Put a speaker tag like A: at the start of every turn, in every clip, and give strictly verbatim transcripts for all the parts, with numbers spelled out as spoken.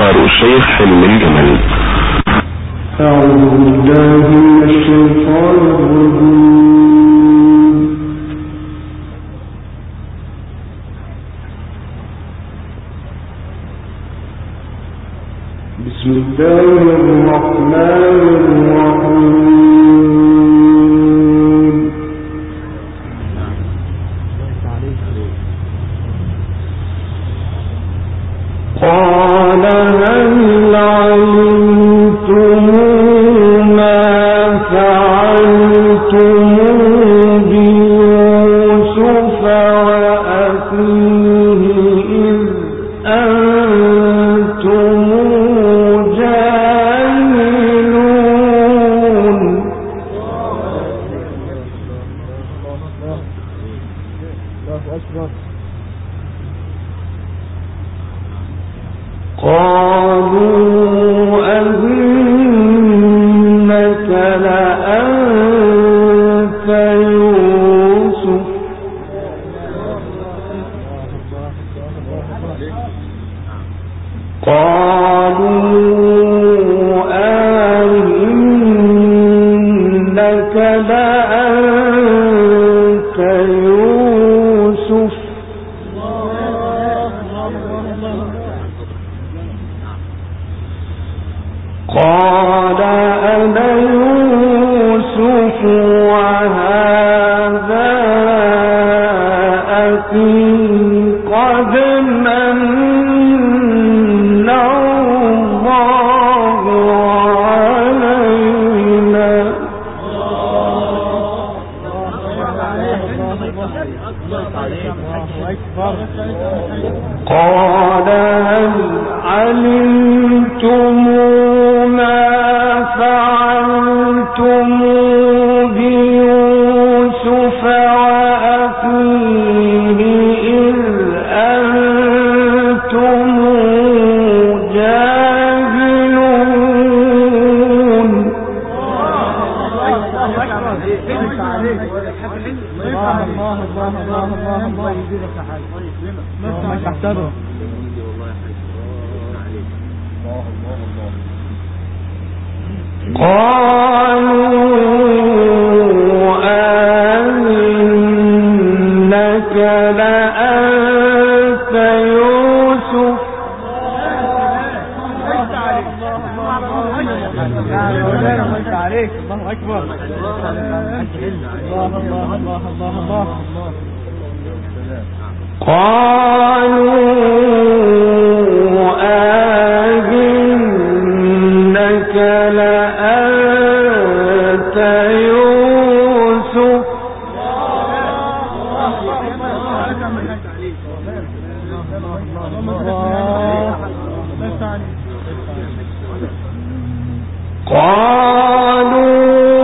A: القارئ الشيخ حلمي الجمل.
B: أعوذ بالله من الشيطان الرجيم. بسم الله الرحمن الرحيم. قال هل علمتم ما فعلتم بيوسف وأخيه إذ أنتم جاهلون. قالوا أئنك لأنت يوسف قالوا أئنك لأنت يوسف قال أنا يوسف وهذا أخي قد من الله علينا قال هل علمتم فعلتم بيوسف وأخيه إذ أنتم جاهلون. قالوا أئنك لأنت يوسف الله أكبر. قالوا أئنك لأنت يوسف قالوا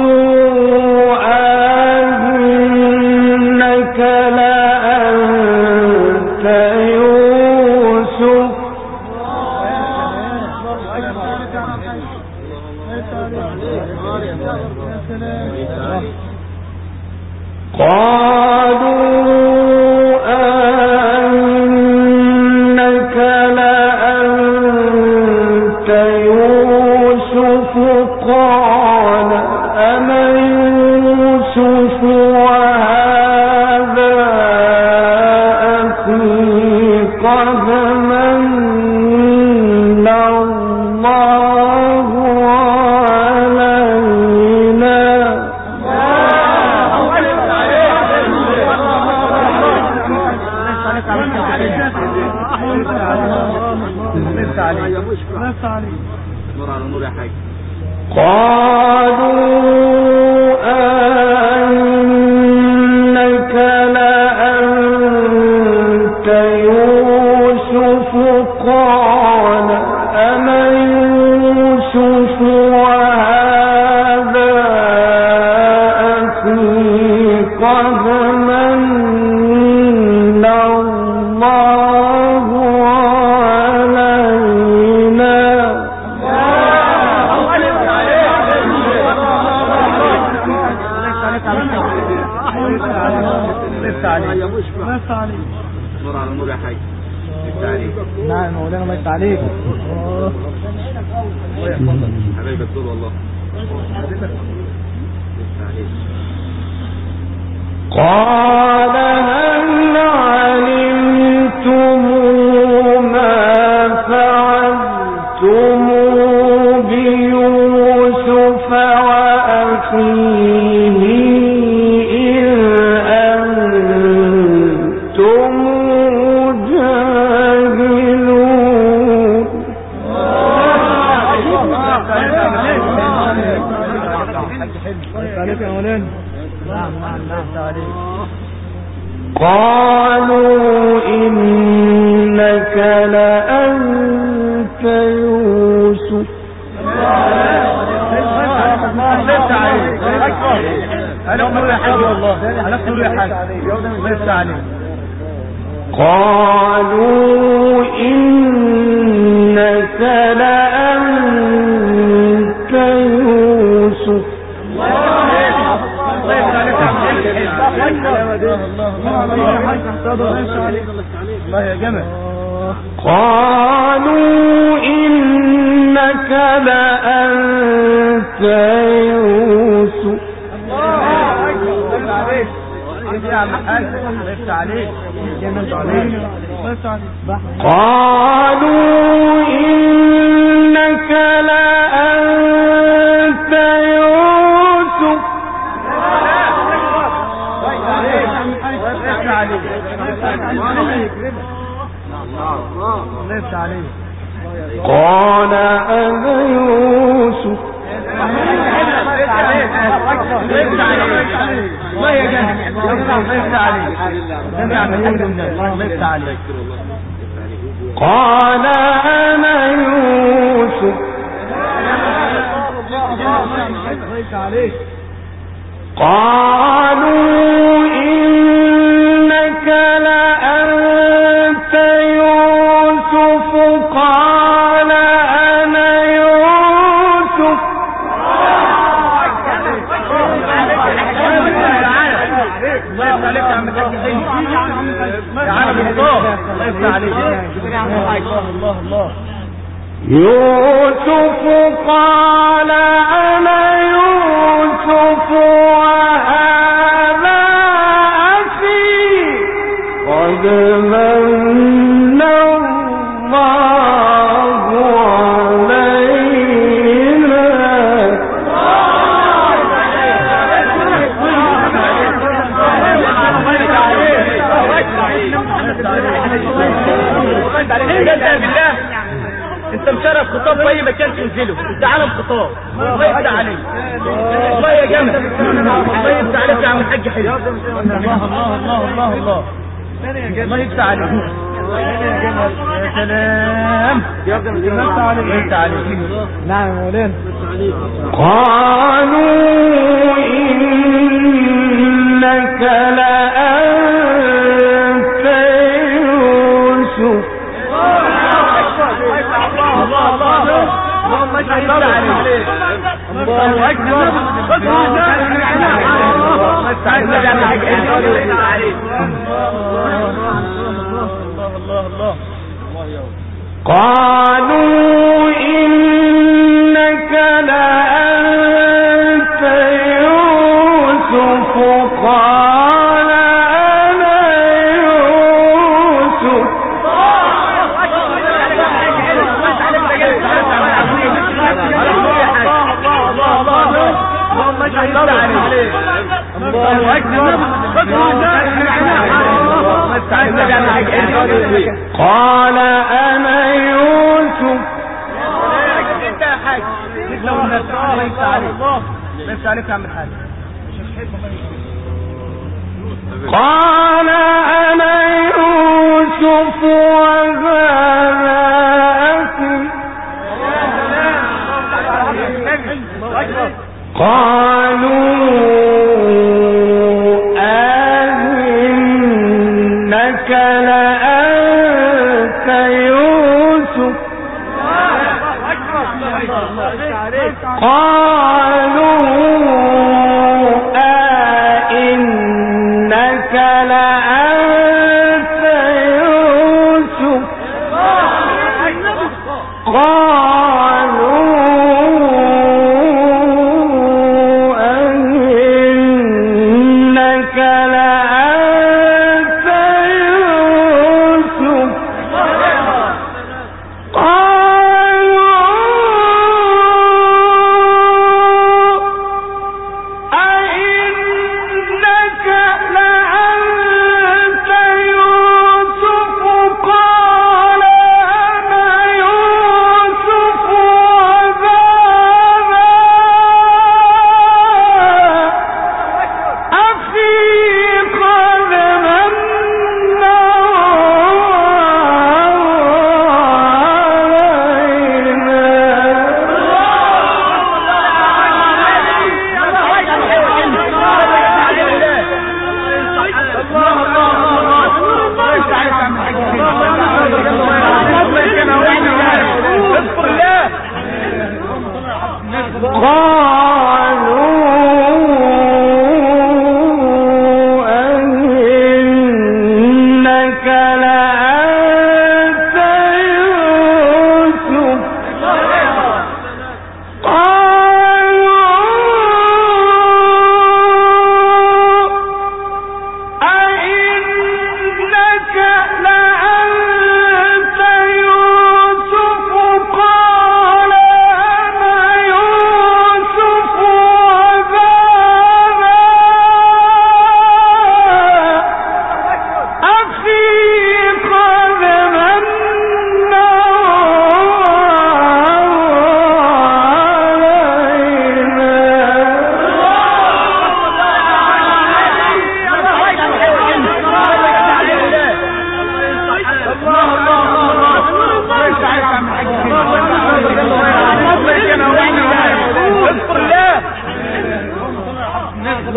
B: أئنك لأنت يوسف قالوا أئنك لأنت يوسف قال أنا يوسف وهذا أخي قد من الله علينا قالوا أئنك لأنت يوسف قال أنا يوسف وهذا أخي قد من الله علينا
C: نعم مولانا الله يفتح عليك.
D: حبايبك دول والله.
B: قال هل علمتم ما فعلتم بيوسف وأخيه إذ أنتم جاهلون. قالوا إنك لأنت يوسف. قالوا إنك لأنت يوسف.
C: الله يا جمال.
B: قالوا إنك لأنت يوسف. قالوا إنك لأنت يوسف. قال أنا يوسف. قال أنا يوسف. قالوا إنك لأنت يوسف. قال أنا يوسف. يوسف قال أنا يوسف وهذا أخي قد من الله علينا.
C: انت مشرف خطاب في اي مكان تنزله، انت عالم خطاب. الله يفتح عليك. الله يا جمال. الله يفتح عليك يا عم الحاج حلو. الله الله الله الله الله. الله يفتح عليك. يا سلام. يفتح عليك. يفتح عليك. نعم مولانا.
B: قالوا إنك لأنت يوسف.
C: اللهم اجعل عليك. الله اكبر.
B: قالوا إنك لأنت يوسف. قال أنا يوسف.
C: الله أكبر.
B: قال أنا يوسف.
C: انت يا حاج الله يفتح عليك يا عم الحاج.
B: قال أنا يوسف وهذا أخي. قالوا أئنك لأنت يوسف. قالوا أئنك لأنت يوسف.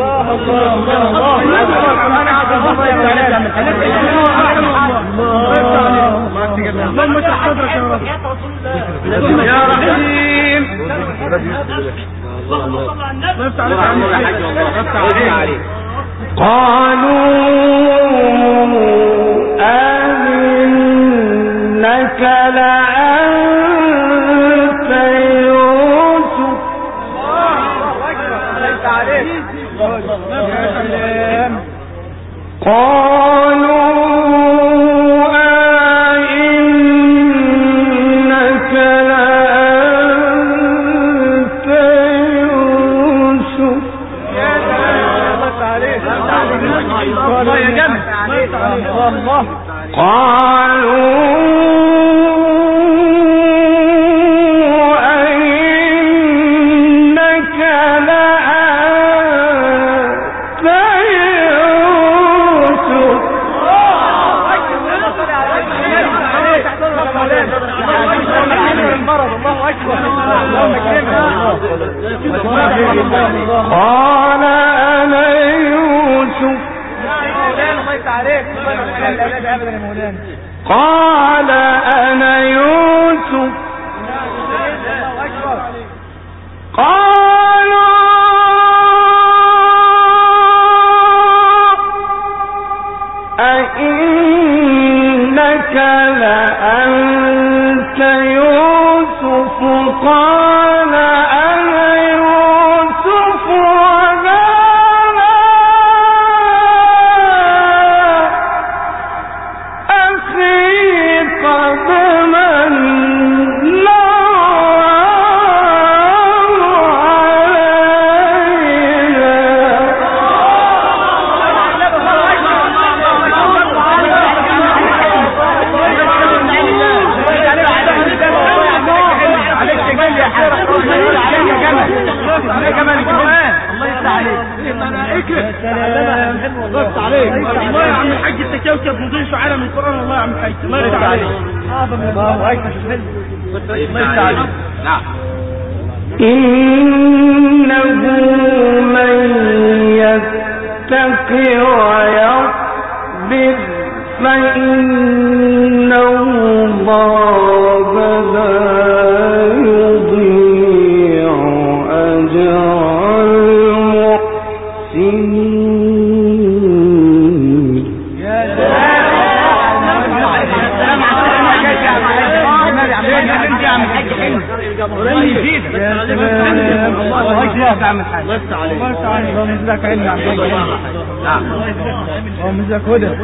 C: يا رحيم
B: قالوا أئنك لأنت يوسف قالوا أئنك لأنت يوسف قال أنا يوسف قال أنا يوسف قالوا أئنك لأنت يوسف قال أنا يوسف وهذا أخي قد من
C: الله يا عم الحاج التكوكب نضيف عالم القرآن. الله يا عم الحاج الله يفتح عليك. الله يفتح عليك. نعم.
B: إنه من يتقي ويصبر فإن الله لا يضيع أجر المحسنين.
C: يا سلام الله يزيدك. الله يجزاك يا عم الحاج. الله يفتح عليك. الله يفتح عليك. الله يجزاك علم يا عم الحاج. نعم. الله يجزاك هدى. الله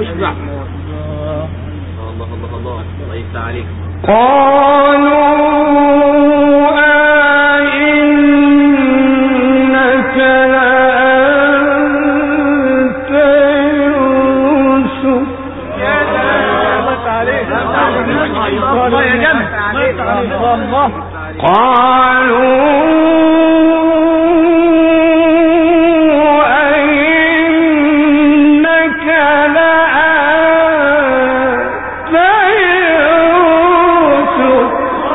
C: الله الله الله يفتح عليك.
B: قالوا أئنك لأنت يوسف.
C: يا سلام الله يفتح عليك. الله يا جمع. الله الله.
B: قالوا أئنك لأنت يوسف.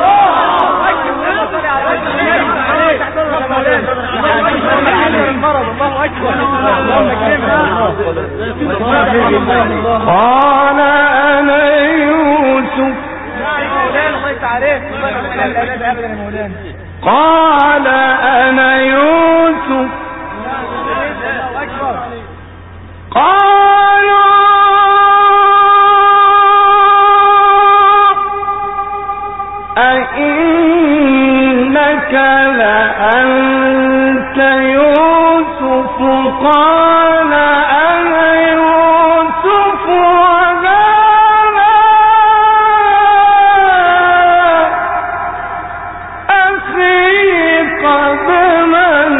B: قال أنا يوسف. قال أنا يوسف. قالوا أئنك لأنت يوسف. قال أنا يوسف وهذا أخي قد من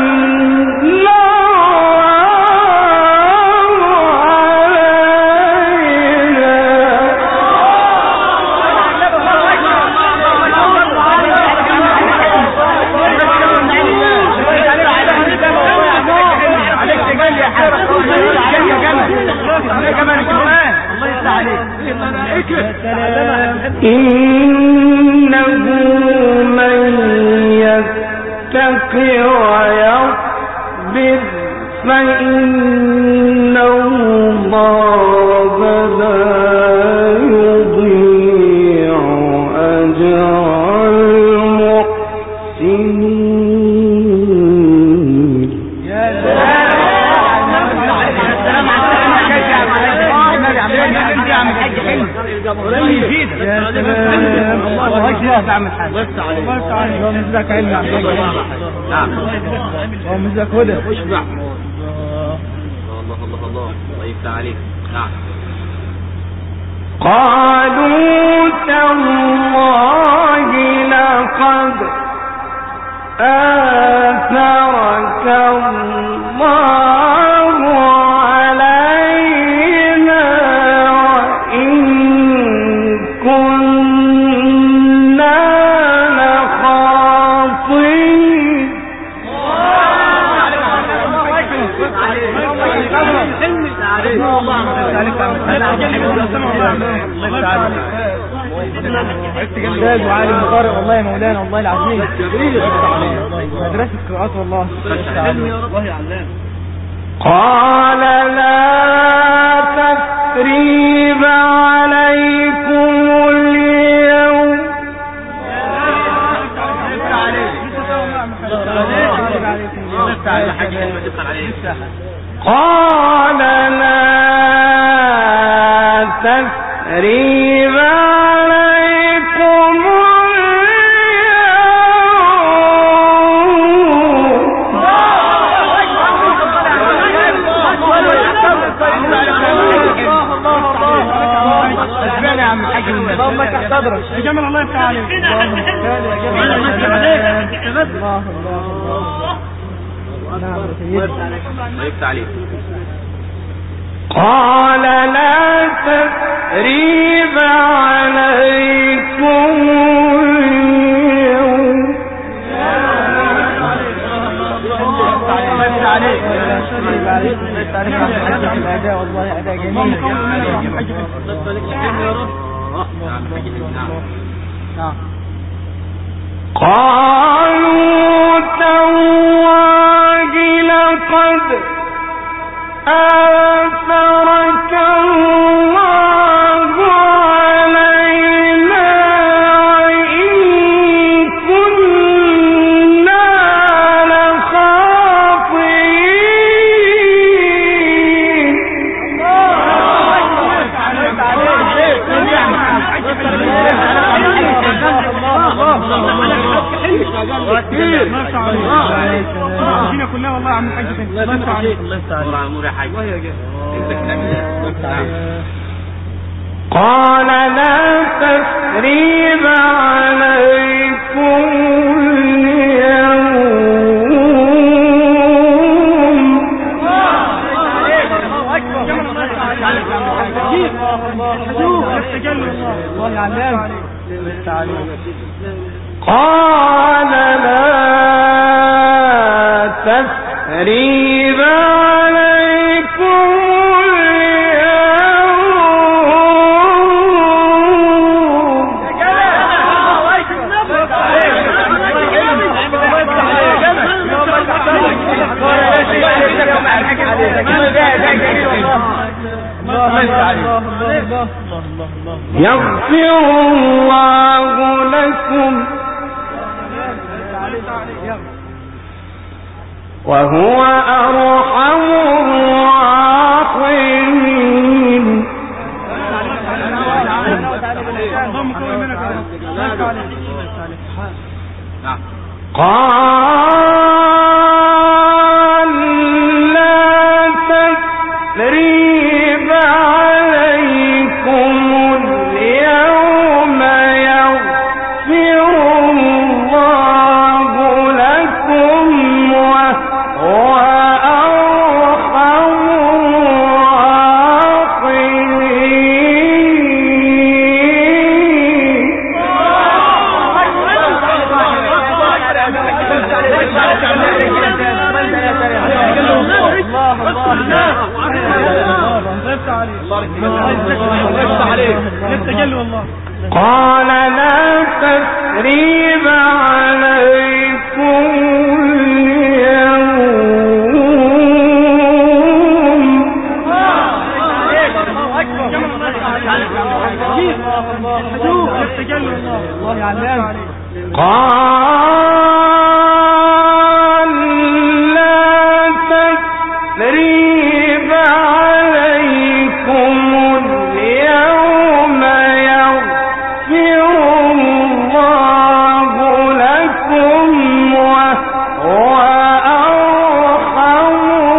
B: إنه من يتقي ويصبر فإن إن الله لا يضيع أجر المحسنين.
C: يا سلام الله يزيدك. يا سلام الله اكبر. نعم بس عليك الله تعالى ومزاك علم يا عبد الله. نعم ومزاك هدى واشبع. الله الله الله الله يفتح عليك. نعم
B: قالوا تالله لقد آثرك الله علينا وإن كنا لخاطئين.
C: استاذ وعالم مقارئ والله يا مولانا والله العظيم. مدرسة قراءات والله.
B: قال لا تثريب عليكم اليوم. قال لا تثريب عليكم
C: اللهم تحت صدرك يا جمال الله يفتح عليك. الله
D: يفتح عليك.
B: قال لا تثريب عليكم اليوم.
C: والله أداء جميل.
B: قالوا تالله لقد آثرك الله علينا وإن كنا لخاطئين.
C: ما شاء الله فينا كلها والله يا عم الحاج. الله يفتح عليك. الله يفتح عليك. الله يا حاج.
B: قال لا تثريب عليكم اليوم. قال لا تثريب عليكم يغفر الله لكم وهو أرحم الراحمين. قال لا تثريب عليكم اليوم يغفر الله لكم وهو أرحم قال لا تثريب عليكم اليوم قال لا تثريب عليكم اليوم يغفر الله لكم وهو أرحم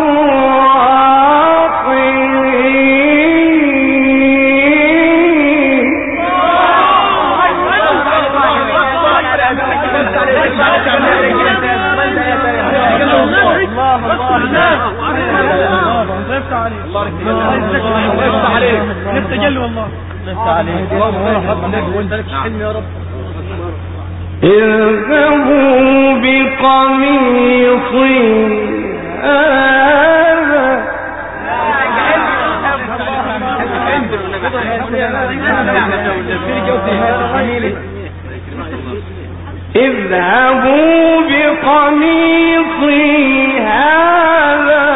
B: اذهبوا بقميصي هذا اذهبوا بقميصي هذا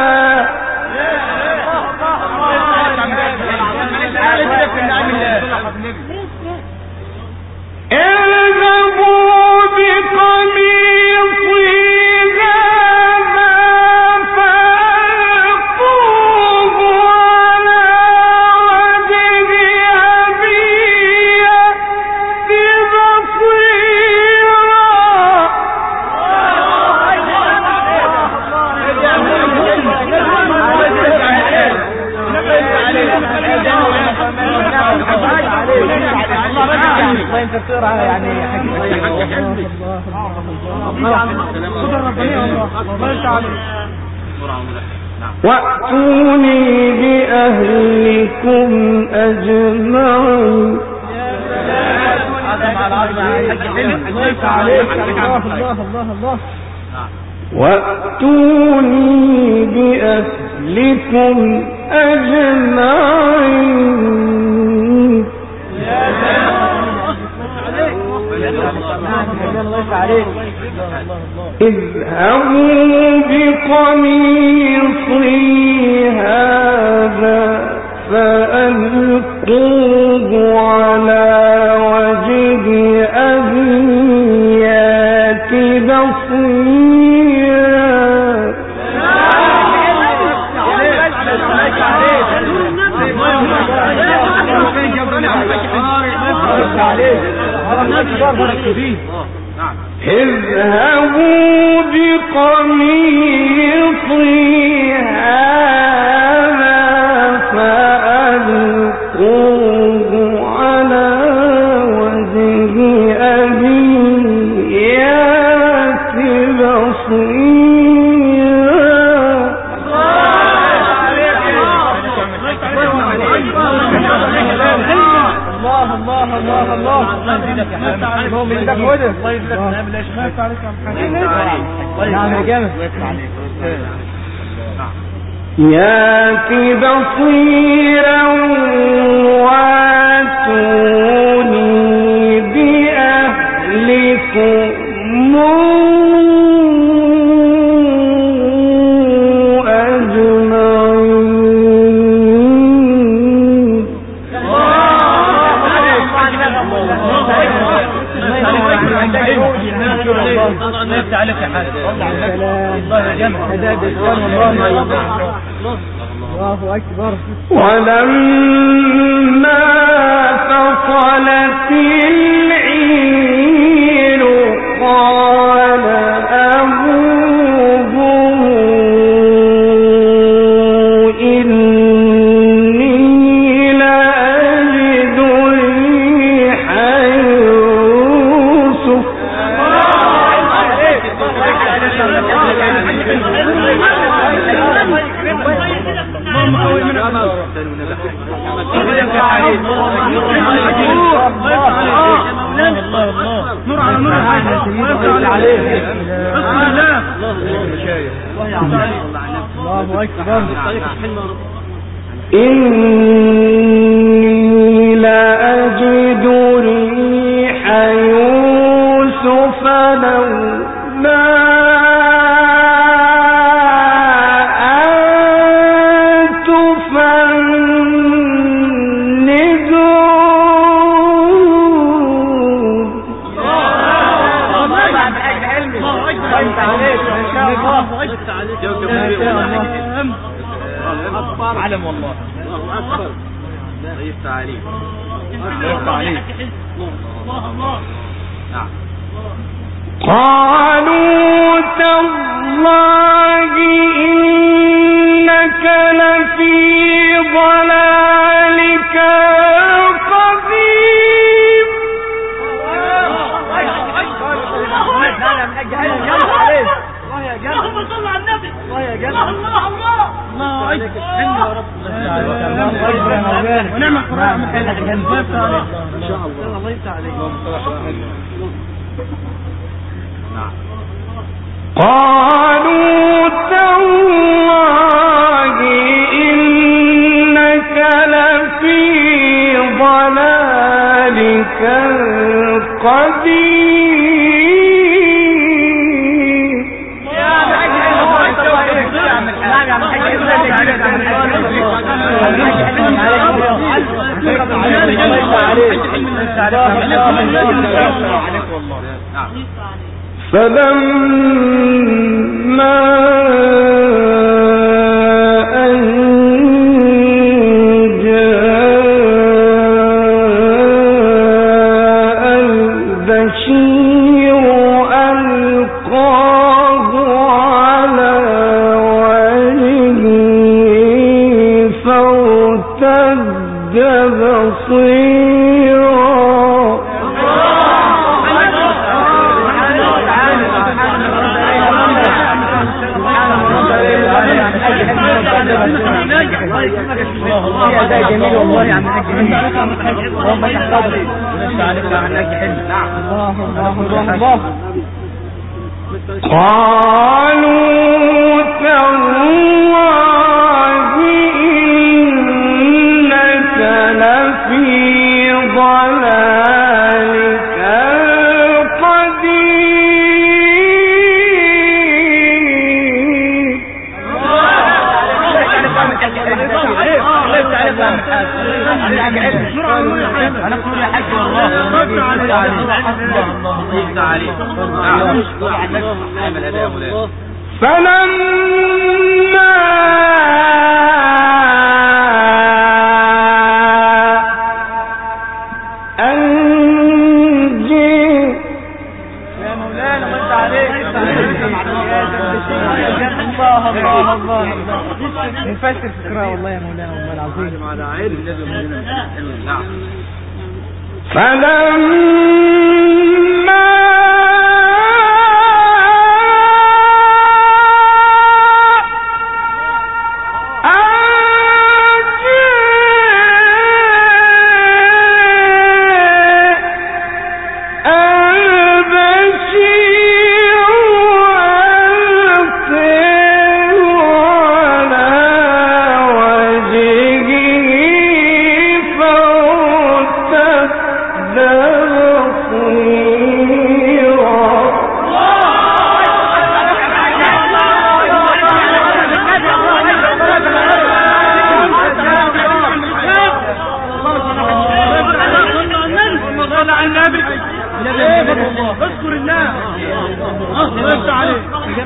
B: اذهبوا بقميصي هذا فألقوه على وجه أبي يأت بصيرة. يعني وأتوني بأهلكم أجمعين. وأتوني بأهلكم أجمعين. اذهبوا بقميصي هذا فألقوه على وجه أبي يأت بصيرا. اذهبوا بقميصي هذا فألقوه على وجه أبي يأت
C: الله الله الله الله الله يزيدك يا حبيبي. الله يزيدك هدى. الله يزيدك نعم. ليش ما عليك يا محمد؟ نعم يا جامد.
B: يأت بصيرا واتوني بأهلكم
C: نفت عليك يا حاج. الله جمع هداية الإخوان والله. الله أكبر.
B: ولما فصلت العير قال أبوهم إني لأجد ريح يوسف.
C: نور على نور عليه. الله أكبر.
B: إني لأجد ريح يوسف لولا
C: علم والله.
D: الله اكبر. طيب تعالي.
C: تعالي.
D: الله الله. نعم.
B: قالوا تالله إنك لفي ضلالك القديم.
C: اللهم صل على النبي. الله الله الله الله عليك الحمد يا رب. ونعم القرآن من حيث الجنة.
D: ان شاء الله. الله يفتح عليك. نعم.
B: قالوا تالله إنك لفي ضلالك القديم. فلما أن جاء البشير ألقاه على وجهه فارتد بصيرا.
C: ده جميل والله يا عم الحاج. اللهم تحفظه. تعالى يا عم الحاج حلو. الله الله الله.
B: قالوا تالله إنك لفي ضلالك القديم.
C: انا اقول يا حاج والله رد عليه.
B: فلما أن جاء
C: يا مولانا رد عليه. الله الله الله نفسر فكرة والله يا مولانا والله العظيم.
D: على علم لازم نعم.
B: فلما
C: اذكر الله. الله عليك.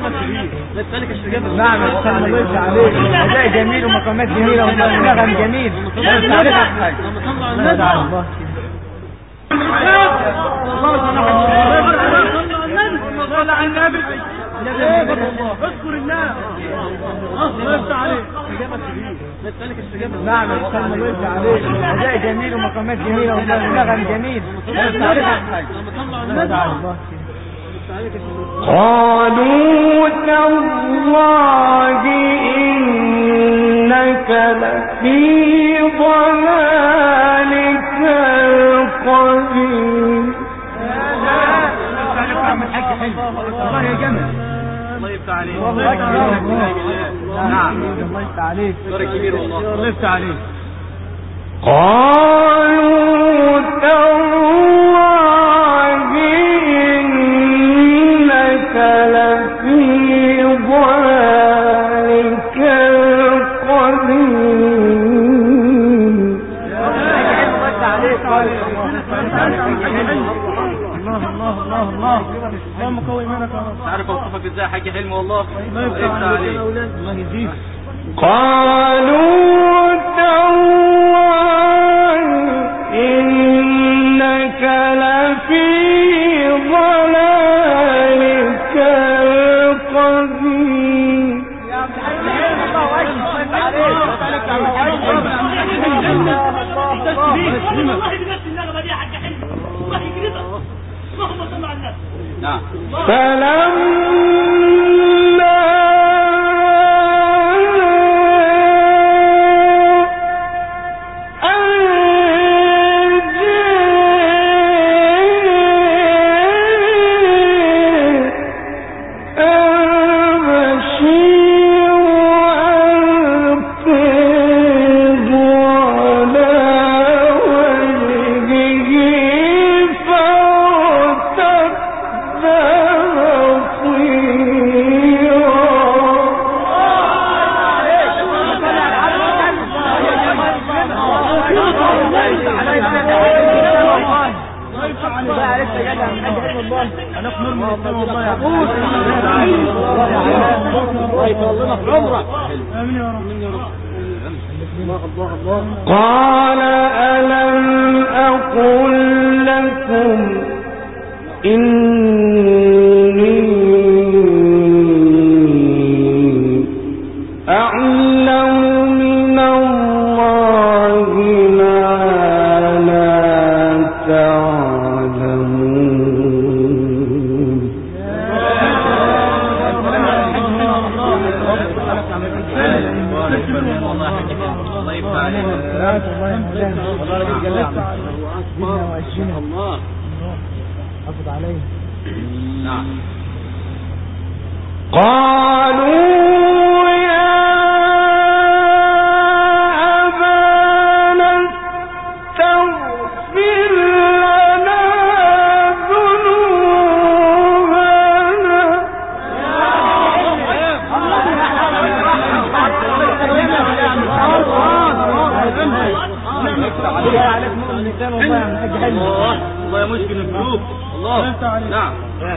C: نعم الله يفتح عليك. اداء جميل ومقامات جميله ونغم جميل. الله عليك يا حاج. الله تعالى الله. صل على النبي. اذكر الله. الله يفتح عليك. نعم الله يفتح عليك. اداء جميل ومقامات جميله ونغم جميل. الله عليك يا حاج. الله تعالى الله.
B: قالوا تالله إنك لفي ضلالك القديم.
C: الله يا جمل.
D: الله يفتح عليك.
C: نعم الله يفتح عليك.
D: دورك كبير والله.
C: الله يفتح عليك.
B: قالوا تالله إنك لفي ضلالك القديم.
C: الله الله الله الله. اللهم قوي منك يا رب.
D: تعرف اوصفك ازاي يا حاج حلمي والله.
C: الله يفتح عليك. الله يزيد.
B: قالوا تالله إنك لفي ضلالك القديم فلما قال ألم أقل لكم إني أعلم من الله ما لا تعلمون قالوا يا أبانا استغفر لنا ذنوبنا
D: الله يا مشكل القلوب الله نعم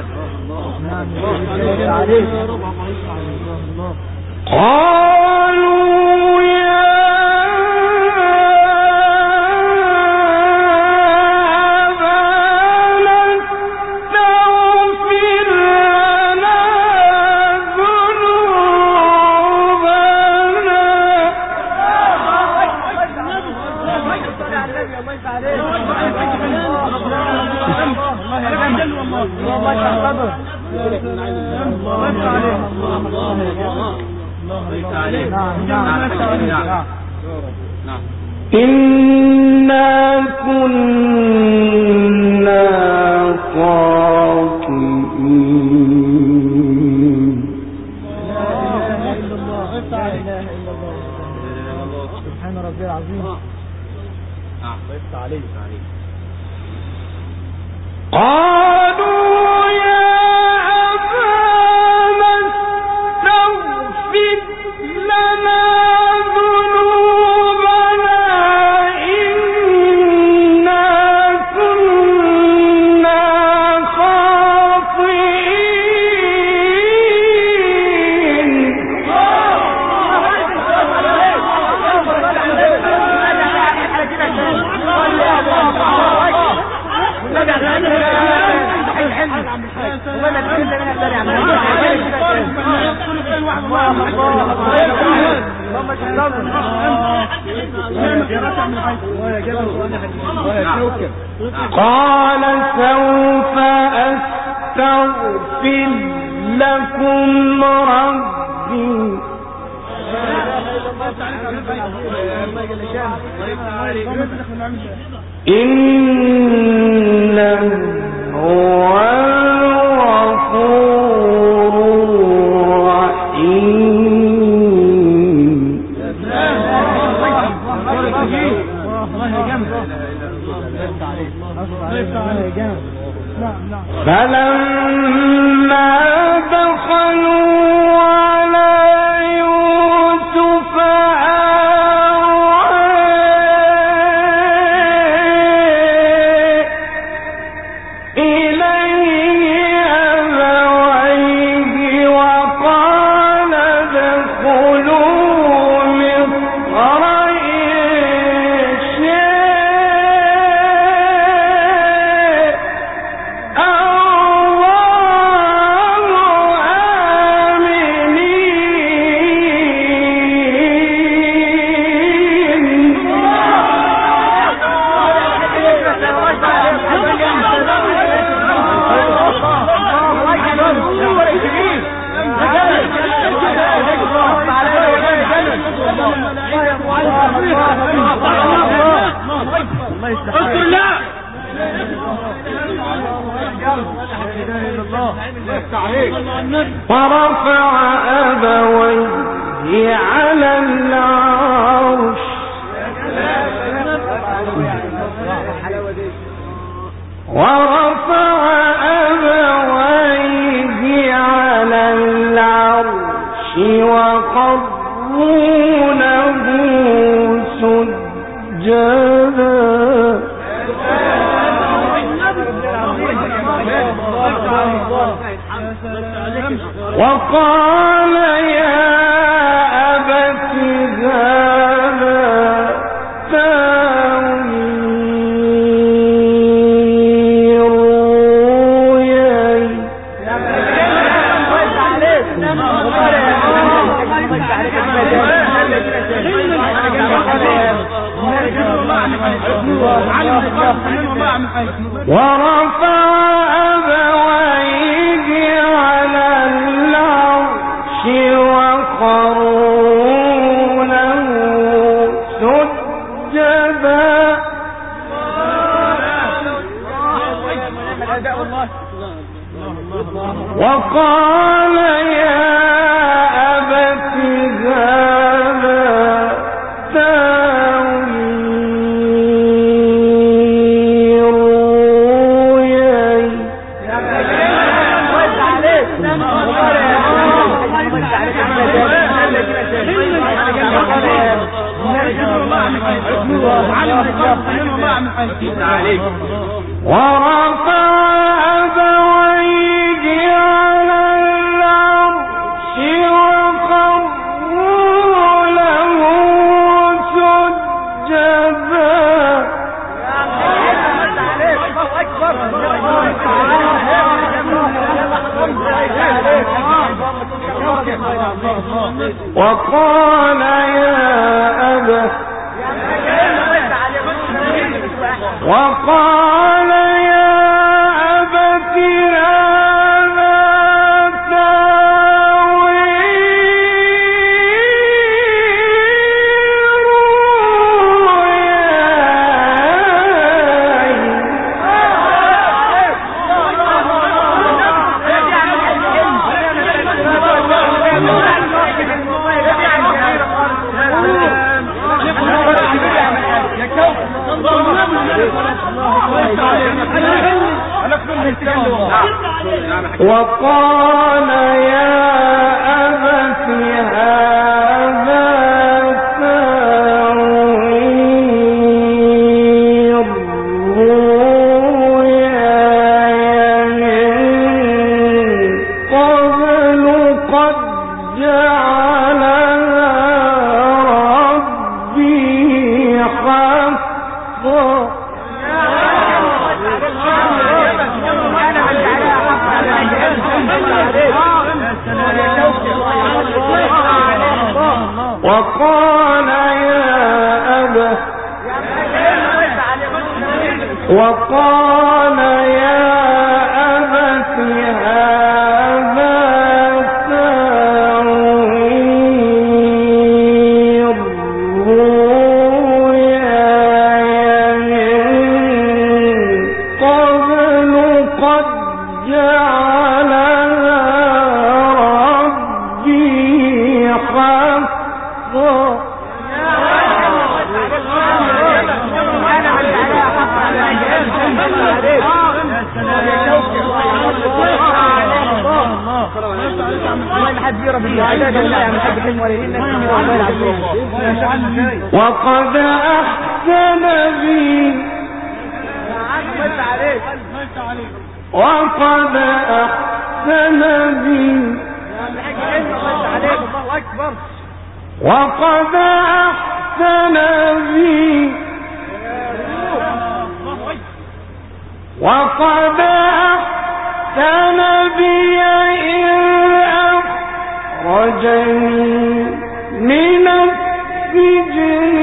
B: قالوا يا أبانا استغفر لنا إنا كنا خاطئين
C: سبحان ربي العظيم
B: قالوا يا أبانا استغفر لنا ذنوبنا إنا كنا خاطئين قال سوف أستغفر لكم ربي إنه هو الغفور الرحيم فلما دخلوا على يوسف أبويه وقال ادخلوا
C: اذكر لا
B: ورفع أبويه على العرش ورفع أبويه على العرش وقروا له سجدا وقال يا أبت هذا تأويل رؤياي ورفع أبويه على العرش وخروا له سجدا وقال يا أبت هذا تأويل رؤياي ورفع أبويه على العرش وخروا له سجدا وقال يا أبت وقال يا أبت هذا تأويل وقال يا أبت هذا تأويل رؤياي من قبل قد جعلها ربي حقا وقال يا أبت وقال يا أبت هذا تأويل رؤياي من قبل قد جعلها ربي حقا وقد أحسن بي وقد أحسن بي وقد أحسن بي وقد أحسن بي إذ أخرجني من السجن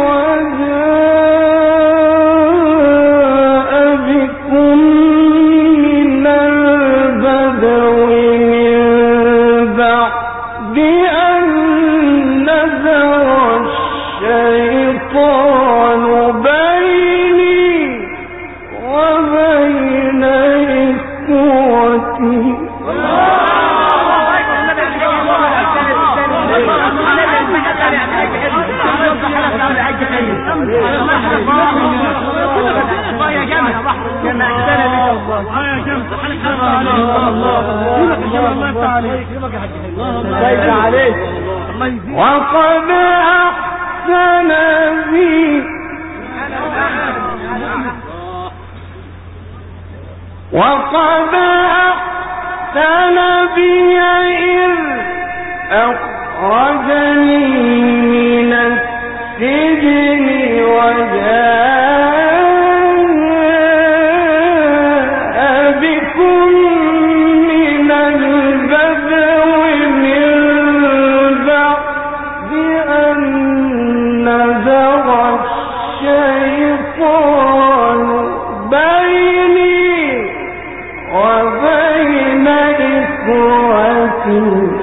B: وجاء بكم من البدو من بعد أن نزغ الشيطان بين
C: عليك الله يفتح عليك
B: وقد أحسن بي وقد أحسن بي إذ أخرجني من السجن وجاء بكم من البدو من بعد أن نزغ الشيطان بيني وبين إخوتي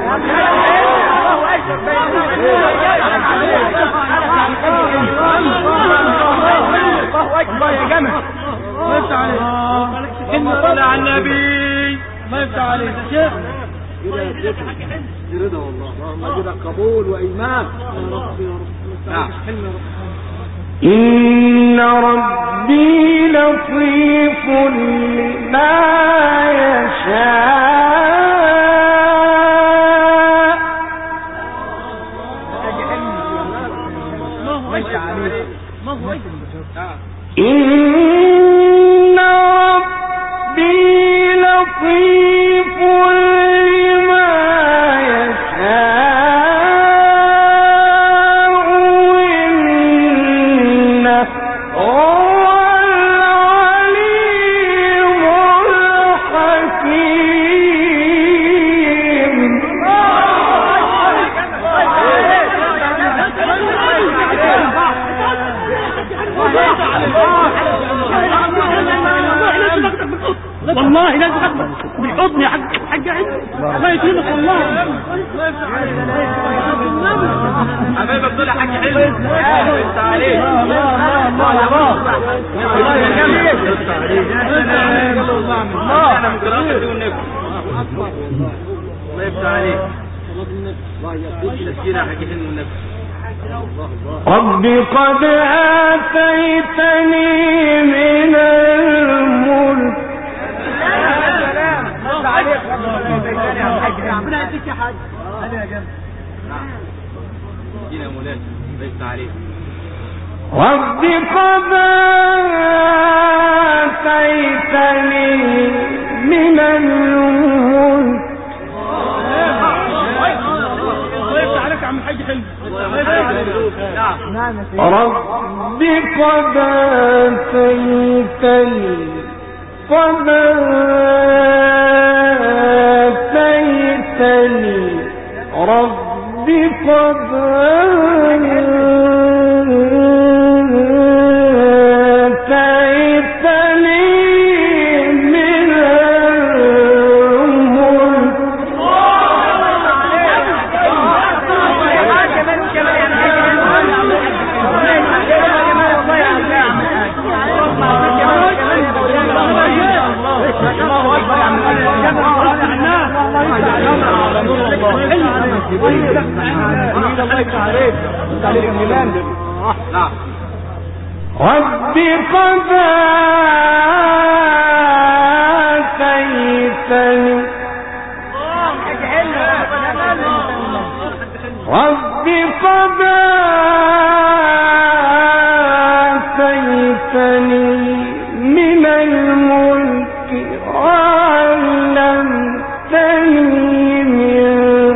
C: الله يا جماعة الله يفتح عليك كلمة صلاة على النبي الله يفتح عليك يا شيخ رضا والله اللهم اجعل قبول وإيمان نعم
B: إن ربي لطيف لما يشاء إن ربي لطيف لما يشاء إنه هو العليم الحكيم
C: والله لازم اخبر بالحضن يا حاج حاج عيد الله يكرمك والله الله يفتح عليك حبايبك دول يا حاج عيد الله يفتح عليك الله الله الله الله يا جميل يفتح عليك الله انا من قراءتي والنبي الله يفتح عليك الله يفتح تسكينه يا حاج عيد والنبي
B: رب قد آتيتني من الملك
C: ربنا يديك يا حاج هذا يا جنب يا مولانا ليس عليك
B: رب قد آتيتني من الملك
C: الله يفتح عليك يا عم الحاج حلمي
B: رب قد آتيتني قد آتيتني رب قد آتيتني من الملك رب قد آتيتني رب قد آتيتني من الملك وعلمتني من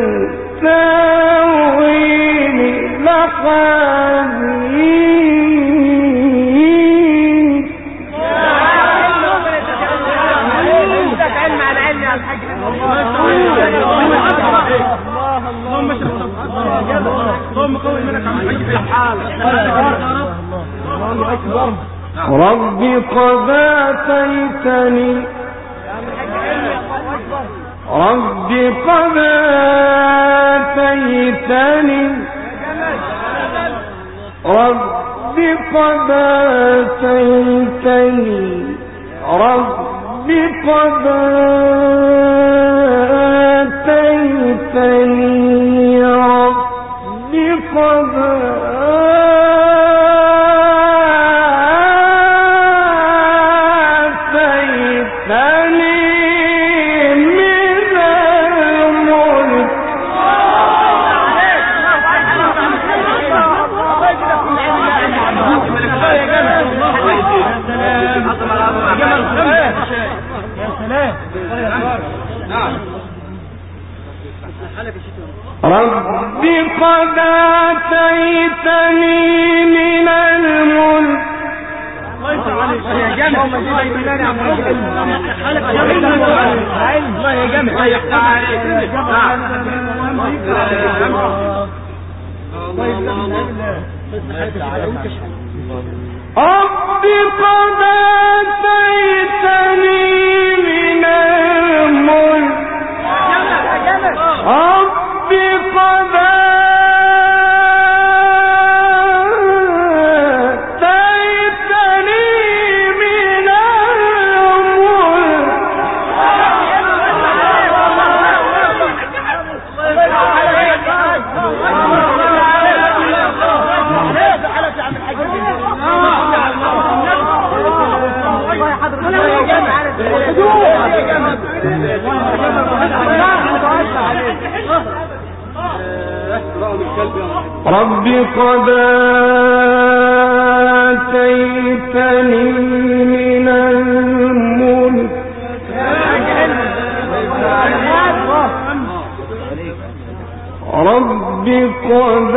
B: تأويل الأحاديث
C: اللهم قوي منك عم
B: رب قد آتيتني رب قد آتيتني رب قد آتيتني رب قد آتيتني رب قد آتيتني من الملك رب قد آتيتني من الملك
C: يا جمع الله يا جمع
B: رب قد آتيتني من الملك رب قد آتيتني من رب قد آتيتني من الملك رب قد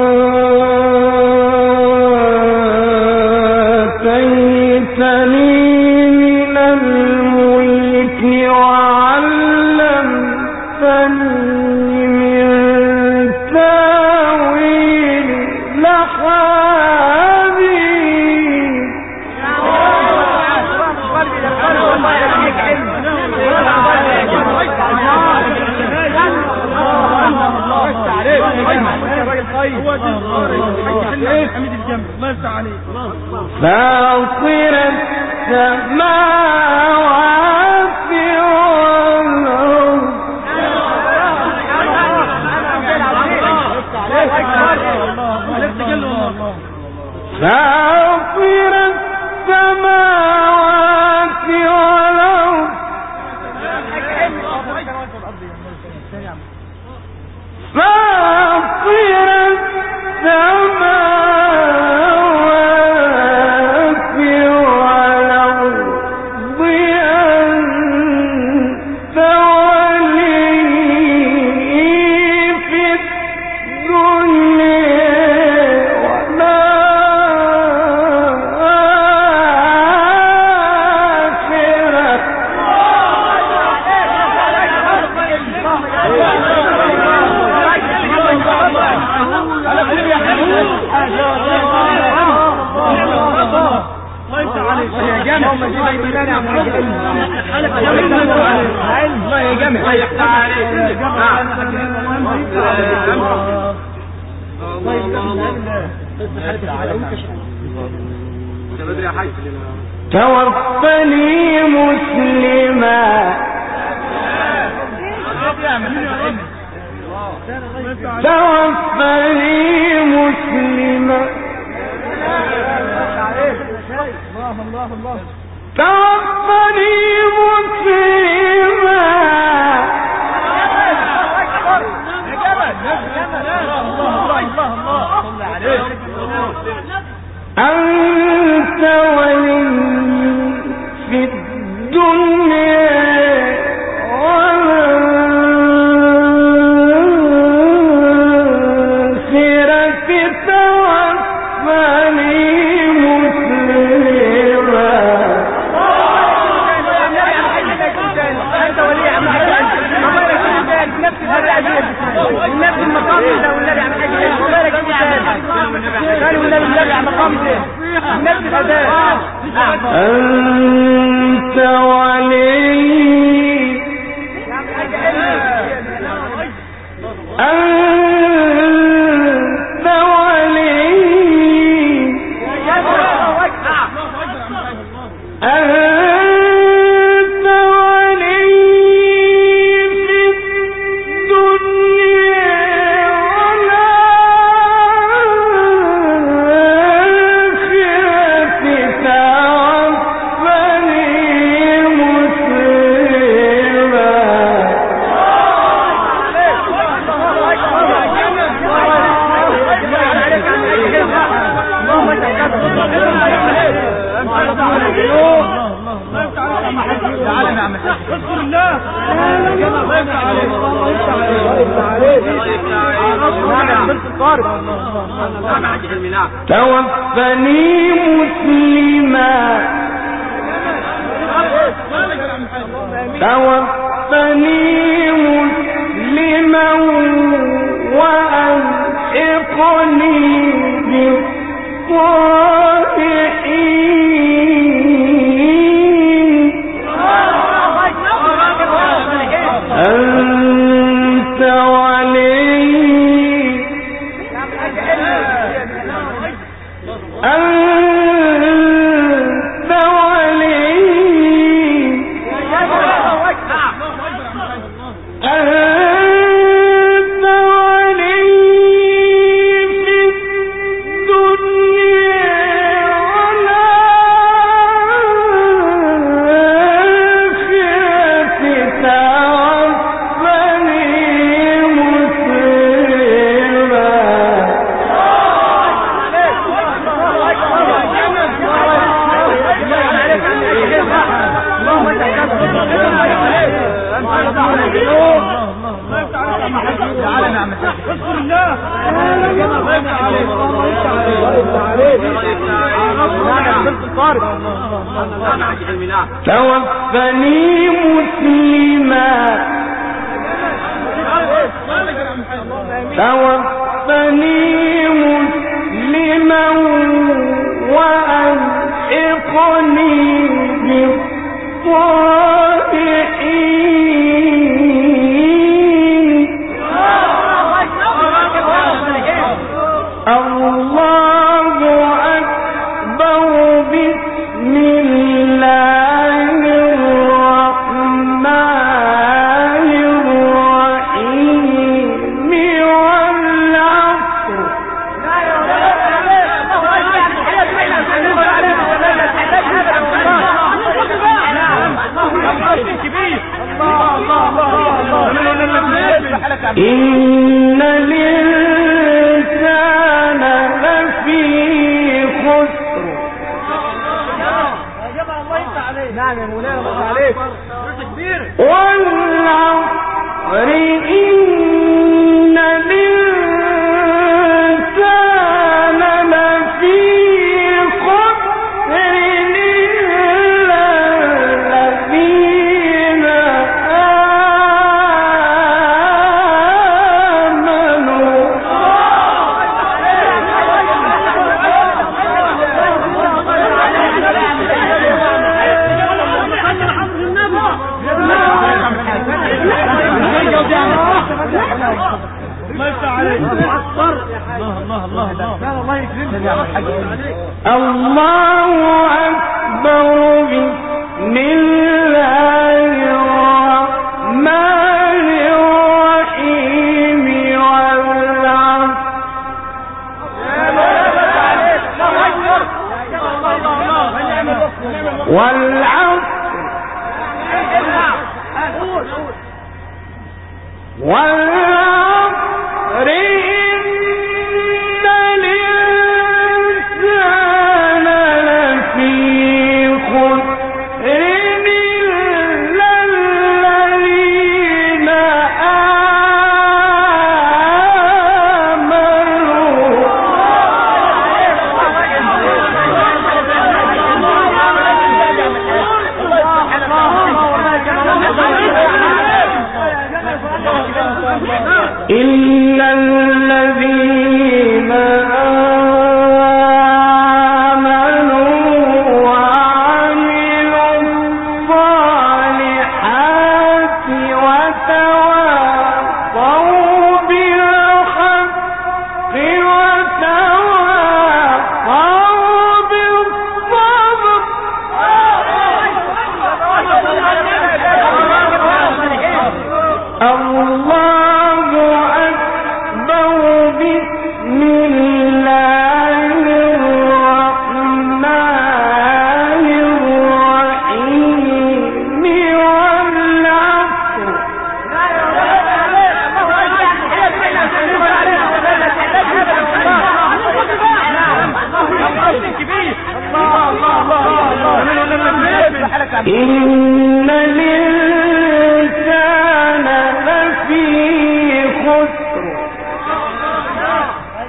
B: آتيتني من الملك وعلمتني من تاويل الأحاديث فاطر السماوات والأرض فاطر السماوات والأرض فاطر السماوات والأرض أنت ولي في الدنيا والآخرة
C: الله يا جمع
B: توفني مسلما توفني مسلما توفني مسلما أنت ولي في الدنيا والآخرة توفني مسلما
C: والنبي المقام ده والنبي عم حاجه وبارك فيك قال والنبي على مقام ده النبي هداه
B: أنت ولي أنت ولي أنت ولي في الدنيا والآخرة توفني مسلما
C: تعالى نعمل اذكر الله الله يفتح عليك الله يفتح عليك
B: توفني مسلما توفني مسلما وألحقني بالصالحين أنت ولي أنت ولي أنت ولي في الدنيا والآخرة توفني مسلما توفني مسلما توفني مسلما وألحقني بالصالحين الله أكبر بسم الله الرحمن الرحيم والعصر إن الإنسان لفي خسر
C: نعم يا مولانا الله عليك
B: والعصر إن الإنسان لفي خسر إلا الذين آمنوا الله أكبر بسم الله الرحمن الرحيم والعصر والعصر والعصر إن الإنسان لفي خسر إلا الذين آمنوا إلا الذين آمنوا وعملوا الصالحات وتواصوا بالحق وتواصوا بالصبر الله أكبر بسم الله الرحمن الرحيم والعصر إن الإنسان لفي خسر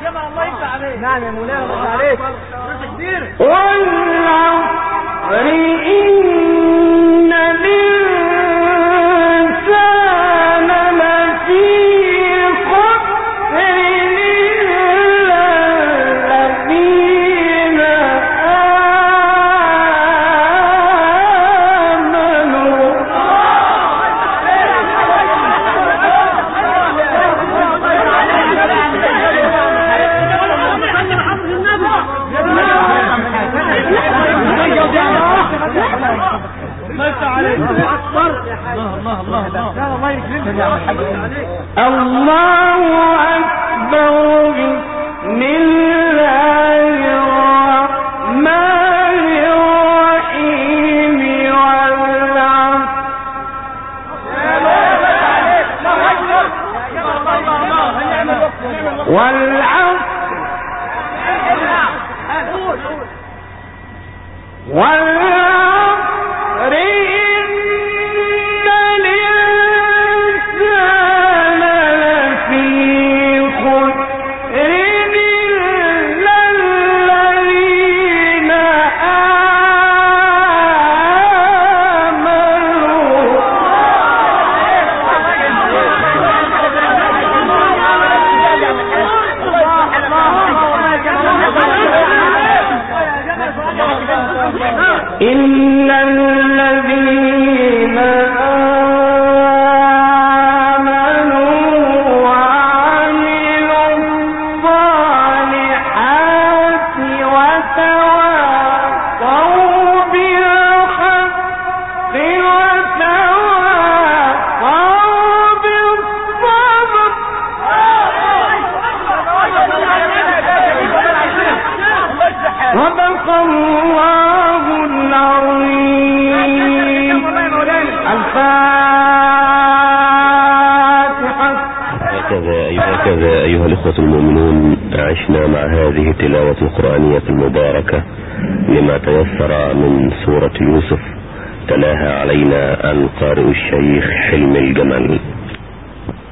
B: الله أكبر بسم الله الرحمن الرحيم والعصر والعصر والعصر إن الإنسان لفي خسر إلا الذين إن الذين آمنوا وعملوا الصالحات وتواصوا بالحق وتواصوا بالصبر صدق الله العظيم. الفاتحة.
A: هكذا هكذا أيها الإخوة المؤمنون عشنا مع هذه التلاوة القرآنية المباركة لما تيسر من سورة يوسف، تلاها علينا القارئ الشيخ حلمي الجمل.